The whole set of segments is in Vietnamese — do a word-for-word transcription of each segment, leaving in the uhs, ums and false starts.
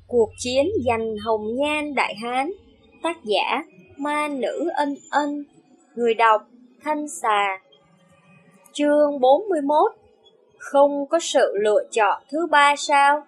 Cuộc chiến giành hồng nhan đại hán. Tác giả Ma Nữ Ân Ân. Người đọc Thanh Xà. Chương bốn mươi mốt. Không có sự lựa chọn thứ ba sao?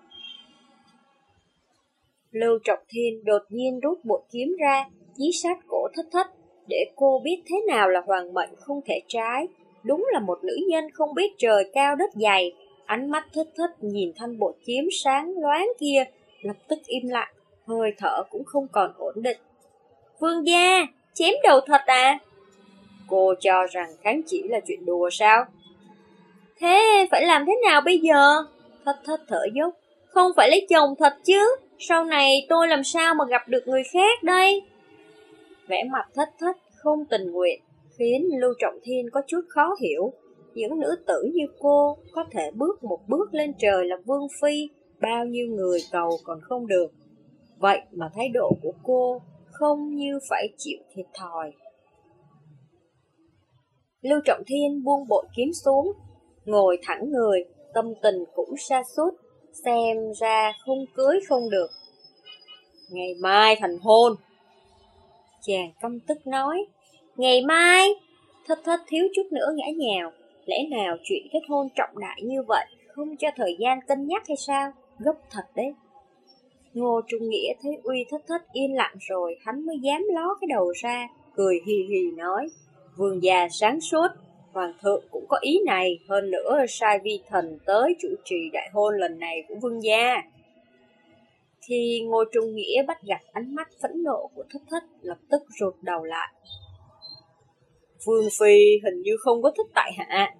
Lưu Trọng Thiên đột nhiên rút bội kiếm ra, dí sát cổ Thất Thất, để cô biết thế nào là hoàng mệnh không thể trái. Đúng là một nữ nhân không biết trời cao đất dày. Ánh mắt Thất Thất nhìn thanh bội kiếm sáng loáng kia, lập tức im lặng, hơi thở cũng không còn ổn định. Vương gia, chém đầu thật à? Cô cho rằng kháng chỉ là chuyện đùa sao? Thế phải làm thế nào bây giờ? Thất Thất thở dốc. Không phải lấy chồng thật chứ? Sau này tôi làm sao mà gặp được người khác đây? Vẻ mặt Thất Thất không tình nguyện khiến Lưu Trọng Thiên có chút khó hiểu. Những nữ tử như cô có thể bước một bước lên trời là vương phi, bao nhiêu người cầu còn không được. Vậy mà thái độ của cô không như phải chịu thiệt thòi. Lưu Trọng Thiên buông bội kiếm xuống, ngồi thẳng người, tâm tình cũng sa sút, xem ra không cưới không được. Ngày mai thành hôn. Chàng căm tức nói. Ngày mai? Thất Thất thiếu chút nữa ngã nhào. Lẽ nào chuyện kết hôn trọng đại như vậy không cho thời gian cân nhắc hay sao? Gấp thật đấy. Ngô Trung Nghĩa thấy Uy Thất Thất yên lặng rồi, hắn mới dám ló cái đầu ra, cười hì hì nói. Vương gia sáng suốt, hoàng thượng cũng có ý này, hơn nữa sai vi thần tới chủ trì đại hôn lần này của vương gia. Khi Ngô Trung Nghĩa bắt gặp ánh mắt phẫn nộ của Thất Thất, lập tức rụt đầu lại. Vương phi hình như không có thích tại hạ.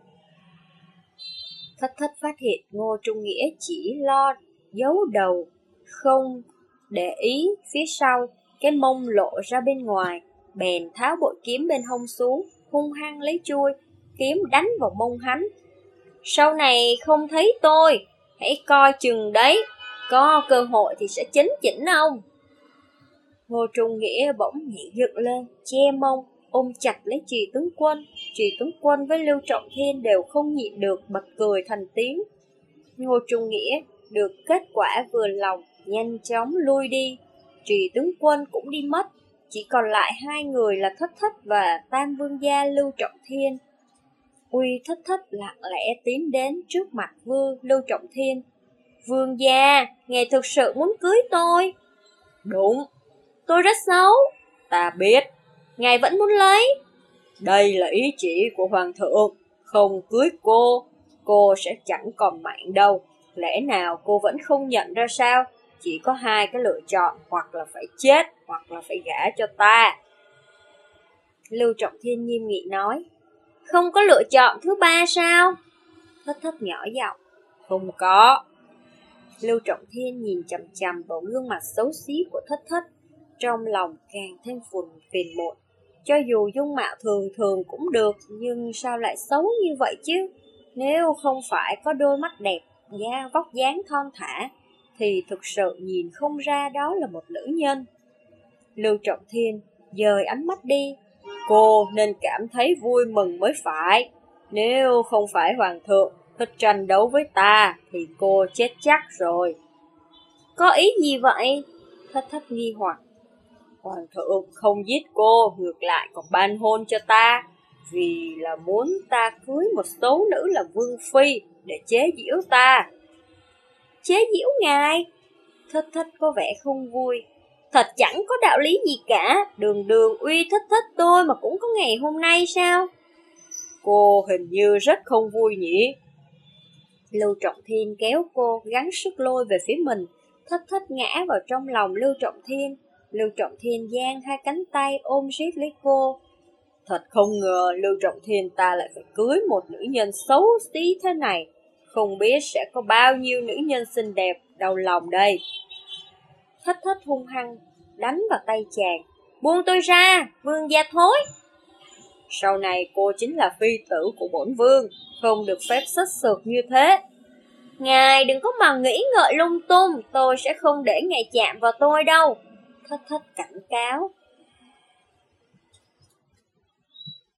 Thất Thất phát hiện Ngô Trung Nghĩa chỉ lo giấu đầu, không để ý phía sau, cái mông lộ ra bên ngoài, bèn tháo bội kiếm bên hông xuống, hung hăng lấy chuôi kiếm đánh vào mông hắn. Sau này không thấy tôi, hãy coi chừng đấy, có cơ hội thì sẽ chấn chỉnh ông. Ngô Trung Nghĩa bỗng nhảy dựng lên, che mông, ôm chặt lấy Trì tướng quân. Trì tướng quân với Lưu Trọng Thiên đều không nhịn được bật cười thành tiếng. Ngô Trung Nghĩa được kết quả vừa lòng, nhanh chóng lui đi. Trì tướng quân cũng đi mất, chỉ còn lại hai người là Thất Thất và Tam Vương gia Lưu Trọng Thiên. Uy Thất Thất lặng lẽ tiến đến trước mặt Vương Lưu Trọng Thiên. Vương gia, ngài thực sự muốn cưới tôi? Đúng. Tôi rất xấu. Ta biết. Ngài vẫn muốn lấy. Đây là ý chỉ của hoàng thượng. Không cưới cô, cô sẽ chẳng còn mạng đâu. Lẽ nào cô vẫn không nhận ra sao? Chỉ có hai cái lựa chọn, hoặc là phải chết, hoặc là phải gả cho ta. Lưu Trọng Thiên nghiêm nghị nói. Không có lựa chọn thứ ba sao? Thất Thất nhỏ giọng. Không có. Lưu Trọng Thiên nhìn chằm chằm vào gương mặt xấu xí của Thất Thất, trong lòng càng thêm phùn phiền muộn. Cho dù dung mạo thường thường cũng được, nhưng sao lại xấu như vậy chứ? Nếu không phải có đôi mắt đẹp, da vóc dáng thon thả, thì thực sự nhìn không ra đó là một nữ nhân. Lưu Trọng Thiên dời ánh mắt đi. Cô nên cảm thấy vui mừng mới phải. Nếu không phải hoàng thượng thích tranh đấu với ta, thì cô chết chắc rồi. Có ý gì vậy? Thất Thất nghi hoặc. Hoàng thượng không giết cô, ngược lại còn ban hôn cho ta, vì là muốn ta cưới một số nữ là vương phi để chế giễu ta. Chế giễu ngài? Thất Thất có vẻ không vui. Thật chẳng có đạo lý gì cả, đường đường Uy Thất Thất tôi mà cũng có ngày hôm nay sao? Cô hình như rất không vui nhỉ? Lưu Trọng Thiên kéo cô, gắng sức lôi về phía mình. Thất Thất ngã vào trong lòng Lưu Trọng Thiên. Lưu Trọng Thiên giang hai cánh tay ôm siết lấy cô. Thật không ngờ Lưu Trọng Thiên ta lại phải cưới một nữ nhân xấu xí thế này. Không biết sẽ có bao nhiêu nữ nhân xinh đẹp đau lòng đây. Thất Thất hung hăng đánh vào tay chàng. Buông tôi ra, vương gia thối. Sau này cô chính là phi tử của bổn vương, không được phép xất xược như thế. Ngài đừng có mà nghĩ ngợi lung tung, tôi sẽ không để ngài chạm vào tôi đâu. Thất Thất cảnh cáo.